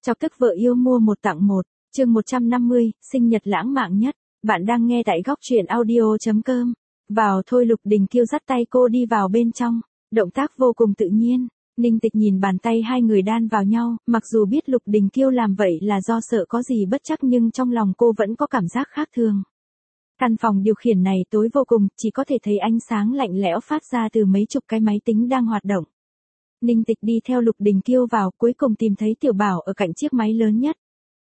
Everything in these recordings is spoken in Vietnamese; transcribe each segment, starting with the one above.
Chọc tức vợ yêu mua một tặng một, chương 150, sinh nhật lãng mạn nhất. Bạn đang nghe tại góc truyện audio.com. Vào thôi, Lục Đình Kiêu dắt tay cô đi vào bên trong, động tác vô cùng tự nhiên. Ninh Tịch nhìn bàn tay hai người đan vào nhau, mặc dù biết Lục Đình Kiêu làm vậy là do sợ có gì bất trắc nhưng trong lòng cô vẫn có cảm giác khác thường. Căn phòng điều khiển này tối vô cùng, chỉ có thể thấy ánh sáng lạnh lẽo phát ra từ mấy chục cái máy tính đang hoạt động. Ninh Tịch đi theo Lục Đình Kiêu vào, cuối cùng tìm thấy Tiểu Bảo ở cạnh chiếc máy lớn nhất.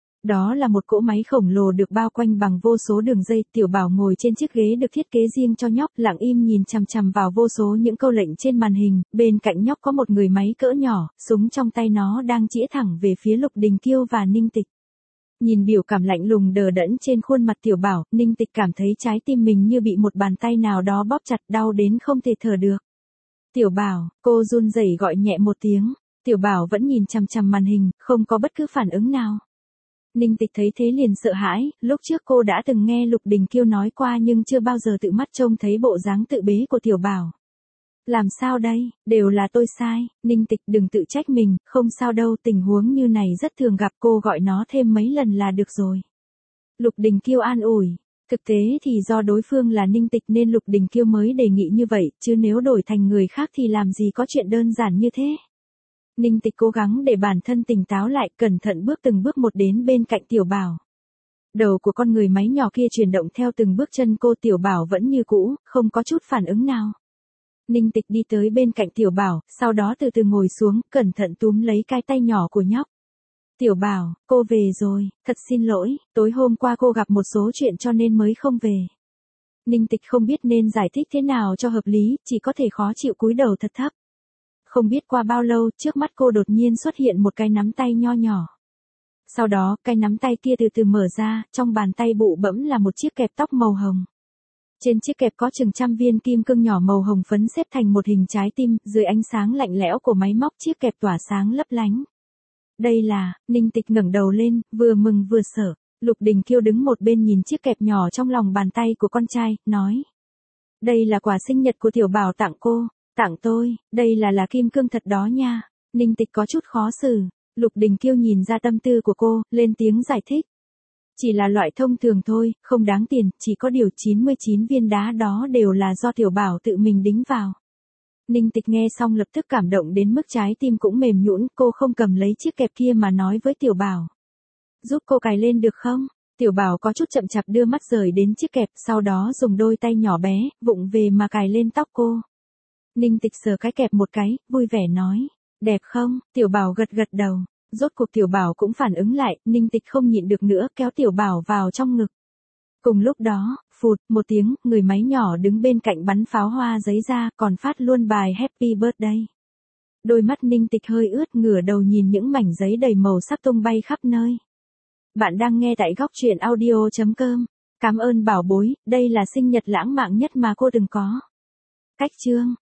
Đó là một cỗ máy khổng lồ được bao quanh bằng vô số đường dây. Tiểu Bảo ngồi trên chiếc ghế được thiết kế riêng cho nhóc, lặng im nhìn chằm chằm vào vô số những câu lệnh trên màn hình. Bên cạnh nhóc có một người máy cỡ nhỏ, súng trong tay nó đang chĩa thẳng về phía Lục Đình Kiêu và Ninh Tịch. Nhìn biểu cảm lạnh lùng đờ đẫn trên khuôn mặt Tiểu Bảo, Ninh Tịch cảm thấy trái tim mình như bị một bàn tay nào đó bóp chặt, đau đến không thể thở được. Tiểu Bảo, cô run rẩy gọi nhẹ một tiếng. Tiểu Bảo vẫn nhìn chằm chằm màn hình, không có bất cứ phản ứng nào. Ninh Tịch thấy thế liền sợ hãi, lúc trước cô đã từng nghe Lục Đình Kiêu nói qua nhưng chưa bao giờ tự mắt trông thấy bộ dáng tự bế của Tiểu Bảo. Làm sao đây, đều là tôi sai, Ninh Tịch đừng tự trách mình, không sao đâu, tình huống như này rất thường gặp, cô gọi nó thêm mấy lần là được rồi. Lục Đình Kiêu an ủi. Thực tế thì do đối phương là Ninh Tịch nên Lục Đình Kiêu mới đề nghị như vậy, chứ nếu đổi thành người khác thì làm gì có chuyện đơn giản như thế. Ninh Tịch cố gắng để bản thân tỉnh táo lại, cẩn thận bước từng bước một đến bên cạnh Tiểu Bảo. Đầu của con người máy nhỏ kia chuyển động theo từng bước chân cô. Tiểu Bảo vẫn như cũ, không có chút phản ứng nào. Ninh Tịch đi tới bên cạnh Tiểu Bảo, sau đó từ từ ngồi xuống, cẩn thận túm lấy cái tay nhỏ của nhóc. Tiểu Bảo, cô về rồi, thật xin lỗi, tối hôm qua cô gặp một số chuyện cho nên mới không về. Ninh Tịch không biết nên giải thích thế nào cho hợp lý, chỉ có thể khó chịu cúi đầu thật thấp. Không biết qua bao lâu, trước mắt cô đột nhiên xuất hiện một cái nắm tay nho nhỏ. Sau đó, cái nắm tay kia từ từ mở ra, trong bàn tay bụ bẫm là một chiếc kẹp tóc màu hồng. Trên chiếc kẹp có chừng trăm viên kim cương nhỏ màu hồng phấn xếp thành một hình trái tim, dưới ánh sáng lạnh lẽo của máy móc chiếc kẹp tỏa sáng lấp lánh. Đây là, Ninh Tịch ngẩng đầu lên, vừa mừng vừa sợ. Lục Đình Kiêu đứng một bên nhìn chiếc kẹp nhỏ trong lòng bàn tay của con trai, nói. Đây là quà sinh nhật của Tiểu Bảo tặng cô, tặng tôi, đây là kim cương thật đó nha. Ninh Tịch có chút khó xử. Lục Đình Kiêu nhìn ra tâm tư của cô, lên tiếng giải thích. Chỉ là loại thông thường thôi, không đáng tiền, chỉ có điều 99 viên đá đó đều là do Tiểu Bảo tự mình đính vào. Ninh Tịch nghe xong lập tức cảm động đến mức trái tim cũng mềm nhũn, cô không cầm lấy chiếc kẹp kia mà nói với Tiểu Bảo. Giúp cô cài lên được không? Tiểu Bảo có chút chậm chạp đưa mắt rời đến chiếc kẹp, sau đó dùng đôi tay nhỏ bé, vụng về mà cài lên tóc cô. Ninh Tịch sờ cái kẹp một cái, vui vẻ nói. Đẹp không? Tiểu Bảo gật gật đầu. Rốt cuộc Tiểu Bảo cũng phản ứng lại, Ninh Tịch không nhịn được nữa kéo Tiểu Bảo vào trong ngực. Cùng lúc đó, phụt, một tiếng, người máy nhỏ đứng bên cạnh bắn pháo hoa giấy ra, còn phát luôn bài Happy Birthday. Đôi mắt Ninh Tịch hơi ướt, ngửa đầu nhìn những mảnh giấy đầy màu sắc tung bay khắp nơi. Bạn đang nghe tại góc truyện audio.com. Cảm ơn bảo bối, đây là sinh nhật lãng mạn nhất mà cô từng có. Cách chương.